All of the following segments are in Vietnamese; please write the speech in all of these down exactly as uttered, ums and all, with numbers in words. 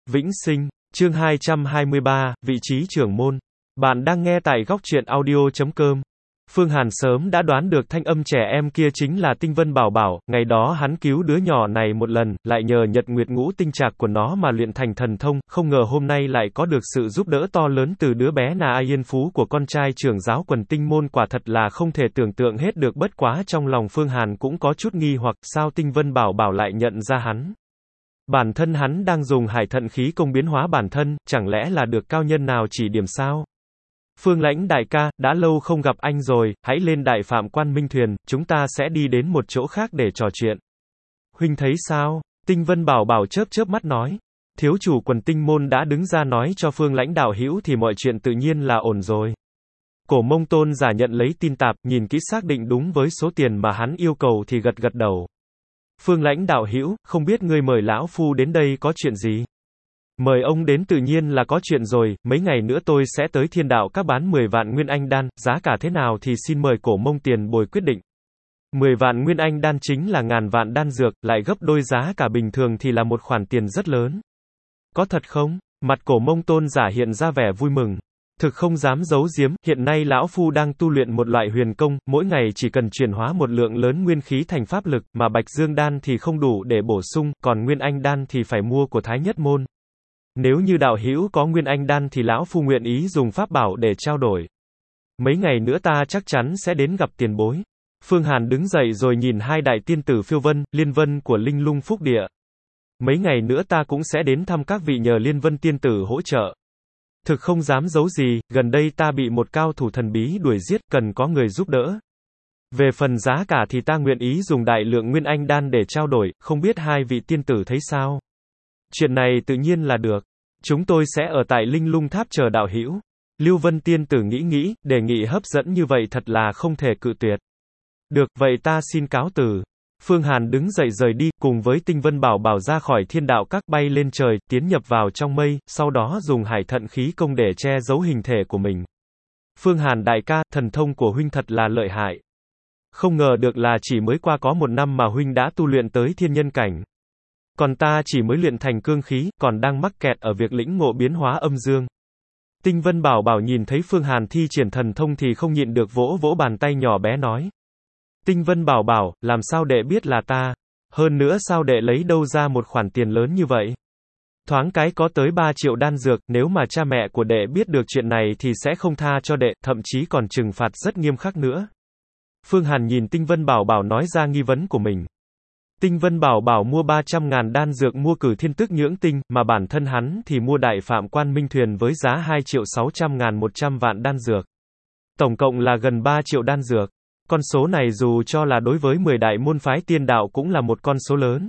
Vĩnh sinh, chương hai trăm hai mươi ba, vị trí trưởng môn. Bạn đang nghe tại góc truyện audio chấm com. Phương Hàn sớm đã đoán được thanh âm trẻ em kia chính là Tinh Vân Bảo Bảo, ngày đó hắn cứu đứa nhỏ này một lần, lại nhờ nhật nguyệt ngũ tinh trạc của nó mà luyện thành thần thông, không ngờ hôm nay lại có được sự giúp đỡ to lớn từ đứa bé Na Ai Yên Phú của con trai trưởng giáo quần tinh môn, quả thật là không thể tưởng tượng hết được. Bất quá trong lòng Phương Hàn cũng có chút nghi hoặc, sao Tinh Vân Bảo Bảo lại nhận ra hắn? Bản thân hắn đang dùng hải thận khí công biến hóa bản thân, chẳng lẽ là được cao nhân nào chỉ điểm sao? Phương Lãnh đại ca, đã lâu không gặp anh rồi, hãy lên Đại Phạm Quan Minh thuyền, chúng ta sẽ đi đến một chỗ khác để trò chuyện. Huynh thấy sao? Tinh Vân Bảo Bảo chớp chớp mắt nói. Thiếu chủ quần tinh môn đã đứng ra nói cho Phương Lãnh đạo hữu thì mọi chuyện tự nhiên là ổn rồi. Cổ Mông Tôn giả nhận lấy tin tạp, nhìn kỹ xác định đúng với số tiền mà hắn yêu cầu thì gật gật đầu. Phương Lãnh đạo hữu, không biết ngươi mời lão phu đến đây có chuyện gì? Mời ông đến tự nhiên là có chuyện rồi, mấy ngày nữa tôi sẽ tới Thiên Đạo các bán mười vạn nguyên anh đan, giá cả thế nào thì xin mời Cổ Mông tiền bồi quyết định. mười vạn nguyên anh đan chính là ngàn vạn đan dược, lại gấp đôi giá cả bình thường thì là một khoản tiền rất lớn. Có thật không? Mặt Cổ Mông Tôn giả hiện ra vẻ vui mừng. Thực không dám giấu giếm, hiện nay lão phu đang tu luyện một loại huyền công, mỗi ngày chỉ cần chuyển hóa một lượng lớn nguyên khí thành pháp lực, mà Bạch Dương đan thì không đủ để bổ sung, còn Nguyên Anh đan thì phải mua của Thái Nhất môn. Nếu như đạo hữu có Nguyên Anh đan thì lão phu nguyện ý dùng pháp bảo để trao đổi. Mấy ngày nữa ta chắc chắn sẽ đến gặp tiền bối. Phương Hàn đứng dậy rồi nhìn hai đại tiên tử Phiêu Vân, Liên Vân của Linh Lung Phúc Địa. Mấy ngày nữa ta cũng sẽ đến thăm các vị nhờ Liên Vân tiên tử hỗ trợ. Thực không dám giấu gì, gần đây ta bị một cao thủ thần bí đuổi giết, cần có người giúp đỡ. Về phần giá cả thì ta nguyện ý dùng đại lượng Nguyên Anh đan để trao đổi, không biết hai vị tiên tử thấy sao? Chuyện này tự nhiên là được. Chúng tôi sẽ ở tại Linh Lung Tháp chờ đạo hữu. Lưu Vân tiên tử nghĩ nghĩ, đề nghị hấp dẫn như vậy thật là không thể cự tuyệt. Được, vậy ta xin cáo từ. Phương Hàn đứng dậy rời đi, cùng với Tinh Vân Bảo Bảo ra khỏi Thiên Đạo các, bay lên trời, tiến nhập vào trong mây, sau đó dùng hải thận khí công để che giấu hình thể của mình. Phương Hàn đại ca, thần thông của huynh thật là lợi hại. Không ngờ được là chỉ mới qua có một năm mà huynh đã tu luyện tới thiên nhân cảnh. Còn ta chỉ mới luyện thành cương khí, còn đang mắc kẹt ở việc lĩnh ngộ biến hóa âm dương. Tinh Vân Bảo Bảo nhìn thấy Phương Hàn thi triển thần thông thì không nhịn được vỗ vỗ bàn tay nhỏ bé nói. Tinh Vân Bảo Bảo, làm sao đệ biết là ta? Hơn nữa sao đệ lấy đâu ra một khoản tiền lớn như vậy? Thoáng cái có tới ba triệu đan dược, nếu mà cha mẹ của đệ biết được chuyện này thì sẽ không tha cho đệ, thậm chí còn trừng phạt rất nghiêm khắc nữa. Phương Hàn nhìn Tinh Vân Bảo Bảo nói ra nghi vấn của mình. Tinh Vân Bảo Bảo mua ba trăm ngàn đan dược mua cử thiên tức nhưỡng tinh, mà bản thân hắn thì mua Đại Phạm Quan Minh thuyền với giá hai triệu sáu trăm ngàn một trăm vạn đan dược. Tổng cộng là gần ba triệu đan dược. Con số này dù cho là đối với mười đại môn phái tiên đạo cũng là một con số lớn.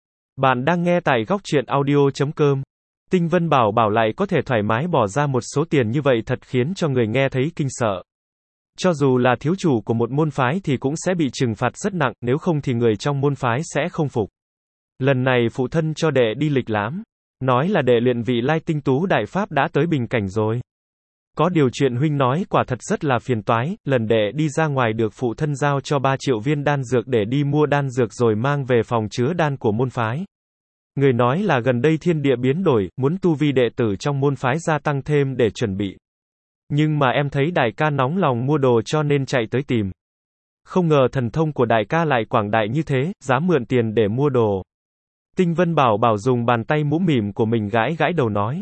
Bạn đang nghe tại góc truyện audio chấm com. Tinh Vân Bảo Bảo lại có thể thoải mái bỏ ra một số tiền như vậy thật khiến cho người nghe thấy kinh sợ. Cho dù là thiếu chủ của một môn phái thì cũng sẽ bị trừng phạt rất nặng, nếu không thì người trong môn phái sẽ không phục. Lần này phụ thân cho đệ đi lịch lãm. Nói là đệ luyện vị lai tinh tú đại pháp đã tới bình cảnh rồi. Có điều chuyện huynh nói quả thật rất là phiền toái, lần đệ đi ra ngoài được phụ thân giao cho ba triệu viên đan dược để đi mua đan dược rồi mang về phòng chứa đan của môn phái. Người nói là gần đây thiên địa biến đổi, muốn tu vi đệ tử trong môn phái gia tăng thêm để chuẩn bị. Nhưng mà em thấy đại ca nóng lòng mua đồ cho nên chạy tới tìm. Không ngờ thần thông của đại ca lại quảng đại như thế, dám mượn tiền để mua đồ. Tinh Vân Bảo Bảo dùng bàn tay mũm mỉm của mình gãi gãi đầu nói.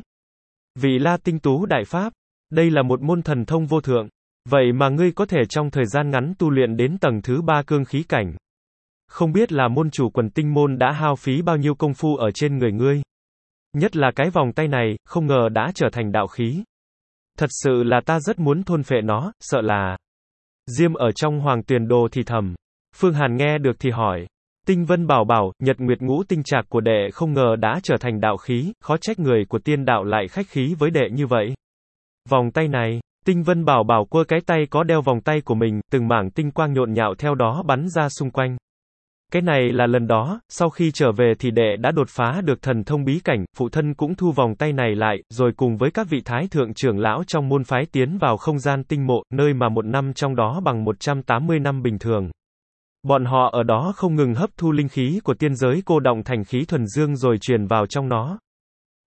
Vị La tinh tú đại pháp. Đây là một môn thần thông vô thượng. Vậy mà ngươi có thể trong thời gian ngắn tu luyện đến tầng thứ ba cương khí cảnh. Không biết là môn chủ quần tinh môn đã hao phí bao nhiêu công phu ở trên người ngươi. Nhất là cái vòng tay này, không ngờ đã trở thành đạo khí. Thật sự là ta rất muốn thôn phệ nó, sợ là... Diêm ở trong Hoàng Tuyền Đồ thì thầm. Phương Hàn nghe được thì hỏi. Tinh Vân Bảo Bảo, nhật nguyệt ngũ tinh trạc của đệ không ngờ đã trở thành đạo khí, khó trách người của tiên đạo lại khách khí với đệ như vậy. Vòng tay này, Tinh Vân Bảo Bảo quơ cái tay có đeo vòng tay của mình, từng mảng tinh quang nhộn nhạo theo đó bắn ra xung quanh. Cái này là lần đó, sau khi trở về thì đệ đã đột phá được thần thông bí cảnh, phụ thân cũng thu vòng tay này lại, rồi cùng với các vị thái thượng trưởng lão trong môn phái tiến vào không gian tinh mộ, nơi mà một năm trong đó bằng một trăm tám mươi năm bình thường. Bọn họ ở đó không ngừng hấp thu linh khí của tiên giới cô đọng thành khí thuần dương rồi truyền vào trong nó.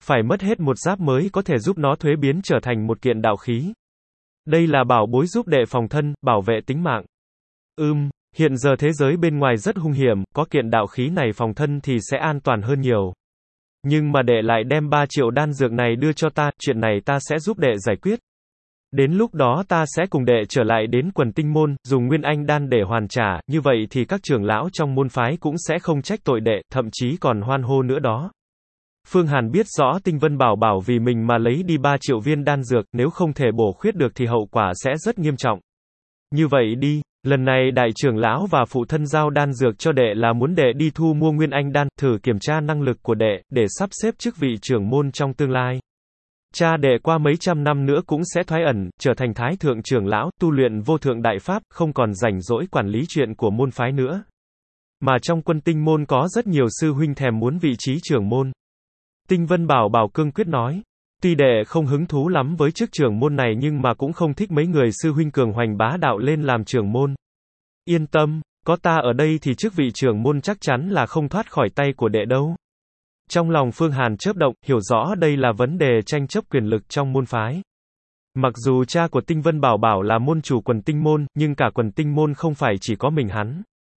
Phải mất hết một giáp mới có thể giúp nó thuế biến trở thành một kiện đạo khí. Đây là bảo bối giúp đệ phòng thân, bảo vệ tính mạng. Ừm, hiện giờ thế giới bên ngoài rất hung hiểm, có kiện đạo khí này phòng thân thì sẽ an toàn hơn nhiều. Nhưng mà đệ lại đem ba triệu đan dược này đưa cho ta, chuyện này ta sẽ giúp đệ giải quyết. Đến lúc đó ta sẽ cùng đệ trở lại đến quần tinh môn, dùng nguyên anh đan để hoàn trả, như vậy thì các trưởng lão trong môn phái cũng sẽ không trách tội đệ, thậm chí còn hoan hô nữa đó. Phương Hàn biết rõ Tinh Vân Bảo Bảo vì mình mà lấy đi ba triệu viên đan dược, nếu không thể bổ khuyết được thì hậu quả sẽ rất nghiêm trọng. Như vậy đi, lần này đại trưởng lão và phụ thân giao đan dược cho đệ là muốn đệ đi thu mua nguyên anh đan, thử kiểm tra năng lực của đệ, để sắp xếp chức vị trưởng môn trong tương lai. Cha đệ qua mấy trăm năm nữa cũng sẽ thoái ẩn, trở thành thái thượng trưởng lão, tu luyện vô thượng đại pháp, không còn rảnh rỗi quản lý chuyện của môn phái nữa. Mà trong quân tinh môn có rất nhiều sư huynh thèm muốn vị trí trưởng môn. Tinh Vân Bảo Bảo cương quyết nói. Tuy đệ không hứng thú lắm với chức trưởng môn này nhưng mà cũng không thích mấy người sư huynh cường hoành bá đạo lên làm trưởng môn. Yên tâm, có ta ở đây thì chức vị trưởng môn chắc chắn là không thoát khỏi tay của đệ đâu. Trong lòng Phương Hàn chớp động, hiểu rõ đây là vấn đề tranh chấp quyền lực trong môn phái. Mặc dù cha của Tinh Vân Bảo Bảo là môn chủ quần tinh môn, nhưng cả quần tinh môn không phải chỉ có mình hắn.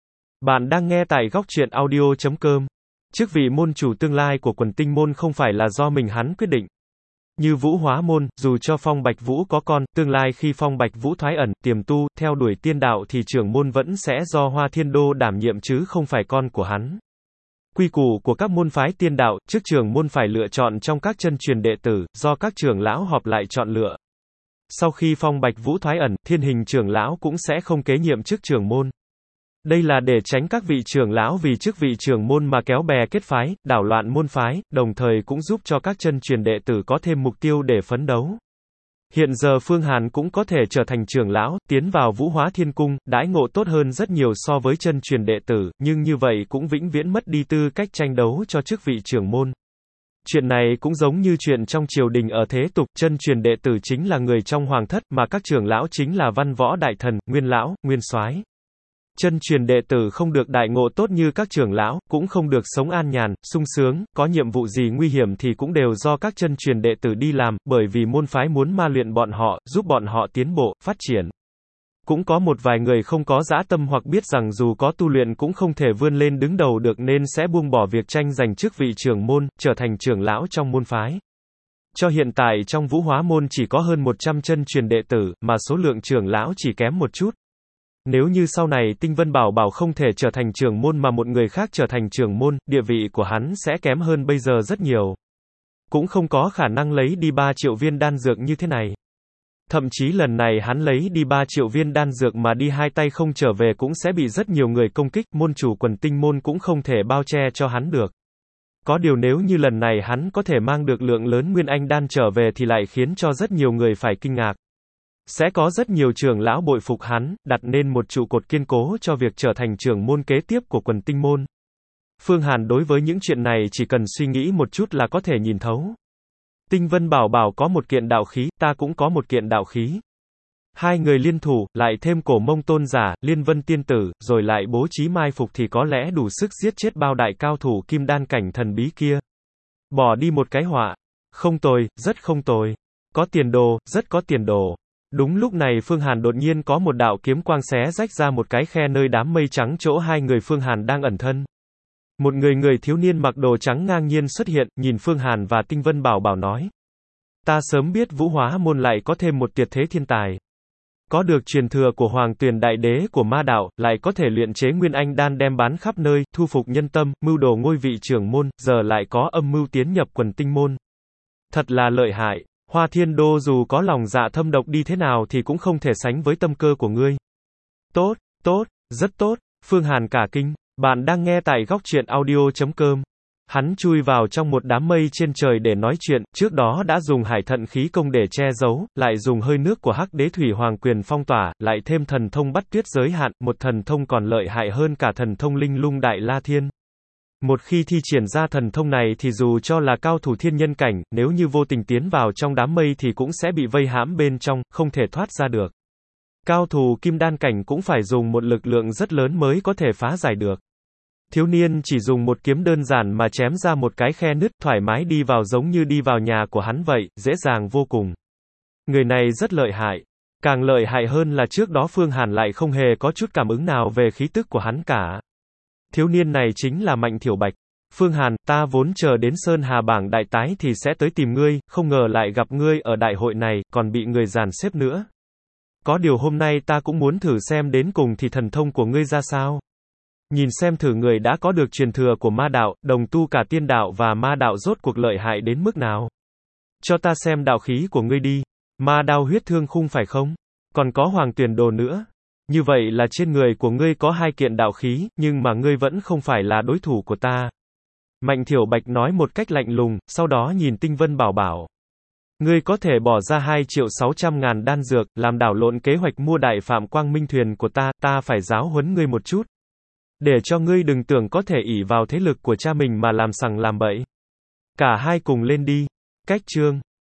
Bạn đang nghe tại góc truyện audio chấm com. Chức vị môn chủ tương lai của quần tinh môn không phải là do mình hắn quyết định. Như Vũ Hóa môn, dù cho Phong Bạch Vũ có con, tương lai khi Phong Bạch Vũ thoái ẩn, tiềm tu, theo đuổi tiên đạo thì trưởng môn vẫn sẽ do Hoa Thiên Đô đảm nhiệm chứ không phải con của hắn. Quy củ của các môn phái tiên đạo, chức trưởng môn phải lựa chọn trong các chân truyền đệ tử, do các trưởng lão họp lại chọn lựa. Sau khi Phong Bạch Vũ thoái ẩn, Thiên Hình trưởng lão cũng sẽ không kế nhiệm chức trưởng môn. Đây là để tránh các vị trưởng lão vì chức vị trưởng môn mà kéo bè kết phái, đảo loạn môn phái, đồng thời cũng giúp cho các chân truyền đệ tử có thêm mục tiêu để phấn đấu. Hiện giờ Phương Hàn cũng có thể trở thành trưởng lão, tiến vào Vũ Hóa Thiên Cung, đãi ngộ tốt hơn rất nhiều so với chân truyền đệ tử, nhưng như vậy cũng vĩnh viễn mất đi tư cách tranh đấu cho chức vị trưởng môn. Chuyện này cũng giống như chuyện trong triều đình ở thế tục, chân truyền đệ tử chính là người trong hoàng thất, mà các trưởng lão chính là văn võ đại thần, nguyên lão, nguyên soái. Chân truyền đệ tử không được đại ngộ tốt như các trưởng lão, cũng không được sống an nhàn, sung sướng, có nhiệm vụ gì nguy hiểm thì cũng đều do các chân truyền đệ tử đi làm, bởi vì môn phái muốn ma luyện bọn họ, giúp bọn họ tiến bộ, phát triển. Cũng có một vài người không có dã tâm hoặc biết rằng dù có tu luyện cũng không thể vươn lên đứng đầu được nên sẽ buông bỏ việc tranh giành chức vị trưởng môn, trở thành trưởng lão trong môn phái. Cho hiện tại trong Vũ Hóa môn chỉ có hơn một trăm chân truyền đệ tử, mà số lượng trưởng lão chỉ kém một chút. Nếu như sau này Tinh Vân Bảo Bảo không thể trở thành trưởng môn mà một người khác trở thành trưởng môn, địa vị của hắn sẽ kém hơn bây giờ rất nhiều. Cũng không có khả năng lấy đi ba triệu viên đan dược như thế này. Thậm chí lần này hắn lấy đi ba triệu viên đan dược mà đi hai tay không trở về cũng sẽ bị rất nhiều người công kích, môn chủ quần tinh môn cũng không thể bao che cho hắn được. Có điều nếu như lần này hắn có thể mang được lượng lớn nguyên anh đan trở về thì lại khiến cho rất nhiều người phải kinh ngạc. Sẽ có rất nhiều trưởng lão bội phục hắn, đặt nên một trụ cột kiên cố cho việc trở thành trưởng môn kế tiếp của quần tinh môn. Phương Hàn đối với những chuyện này chỉ cần suy nghĩ một chút là có thể nhìn thấu. Tinh Vân Bảo Bảo có một kiện đạo khí, ta cũng có một kiện đạo khí. Hai người liên thủ, lại thêm Cổ Mông tôn giả, Liên Vân tiên tử, rồi lại bố trí mai phục thì có lẽ đủ sức giết chết bao đại cao thủ kim đan cảnh thần bí kia. Bỏ đi một cái họa. Không tồi, rất không tồi. Có tiền đồ, rất có tiền đồ. Đúng lúc này Phương Hàn đột nhiên có một đạo kiếm quang xé rách ra một cái khe nơi đám mây trắng chỗ hai người Phương Hàn đang ẩn thân. Một người người thiếu niên mặc đồ trắng ngang nhiên xuất hiện, nhìn Phương Hàn và Tinh Vân Bảo Bảo nói. Ta sớm biết Vũ Hóa môn lại có thêm một tuyệt thế thiên tài. Có được truyền thừa của Hoàng Tuyền Đại Đế của ma đạo, lại có thể luyện chế nguyên anh đan đem bán khắp nơi, thu phục nhân tâm, mưu đồ ngôi vị trưởng môn, giờ lại có âm mưu tiến nhập quần tinh môn. Thật là lợi hại. Hoa Thiên Đô dù có lòng dạ thâm độc đi thế nào thì cũng không thể sánh với tâm cơ của ngươi. Tốt, tốt, rất tốt. Phương Hàn cả kinh. Bạn đang nghe tại góc truyện audio chấm com. Hắn chui vào trong một đám mây trên trời để nói chuyện, trước đó đã dùng hải thận khí công để che giấu, lại dùng hơi nước của Hắc Đế Thủy Hoàng Quyền phong tỏa, lại thêm thần thông bắt tuyết giới hạn, một thần thông còn lợi hại hơn cả thần thông Linh Lung Đại La Thiên. Một khi thi triển ra thần thông này thì dù cho là cao thủ thiên nhân cảnh, nếu như vô tình tiến vào trong đám mây thì cũng sẽ bị vây hãm bên trong, không thể thoát ra được. Cao thủ kim đan cảnh cũng phải dùng một lực lượng rất lớn mới có thể phá giải được. Thiếu niên chỉ dùng một kiếm đơn giản mà chém ra một cái khe nứt, thoải mái đi vào giống như đi vào nhà của hắn vậy, dễ dàng vô cùng. Người này rất lợi hại. Càng lợi hại hơn là trước đó Phương Hàn lại không hề có chút cảm ứng nào về khí tức của hắn cả. Thiếu niên này chính là Mạnh Thiểu Bạch. Phương Hàn, ta vốn chờ đến Sơn Hà bảng đại tái thì sẽ tới tìm ngươi, không ngờ lại gặp ngươi ở đại hội này, còn bị người dàn xếp nữa. Có điều hôm nay ta cũng muốn thử xem đến cùng thì thần thông của ngươi ra sao. Nhìn xem thử người đã có được truyền thừa của ma đạo, đồng tu cả tiên đạo và ma đạo rốt cuộc lợi hại đến mức nào. Cho ta xem đạo khí của ngươi đi. Ma đao huyết thương khung phải không? Còn có hoàng tuyển đồ nữa. Như vậy là trên người của ngươi có hai kiện đạo khí, nhưng mà ngươi vẫn không phải là đối thủ của ta. Mạnh Thiểu Bạch nói một cách lạnh lùng, sau đó nhìn Tinh Vân Bảo bảo. Ngươi có thể bỏ ra hai triệu sáu trăm ngàn đan dược, làm đảo lộn kế hoạch mua đại phạm quang minh thuyền của ta, ta phải giáo huấn ngươi một chút. Để cho ngươi đừng tưởng có thể ỷ vào thế lực của cha mình mà làm sằng làm bậy. Cả hai cùng lên đi. Cách chương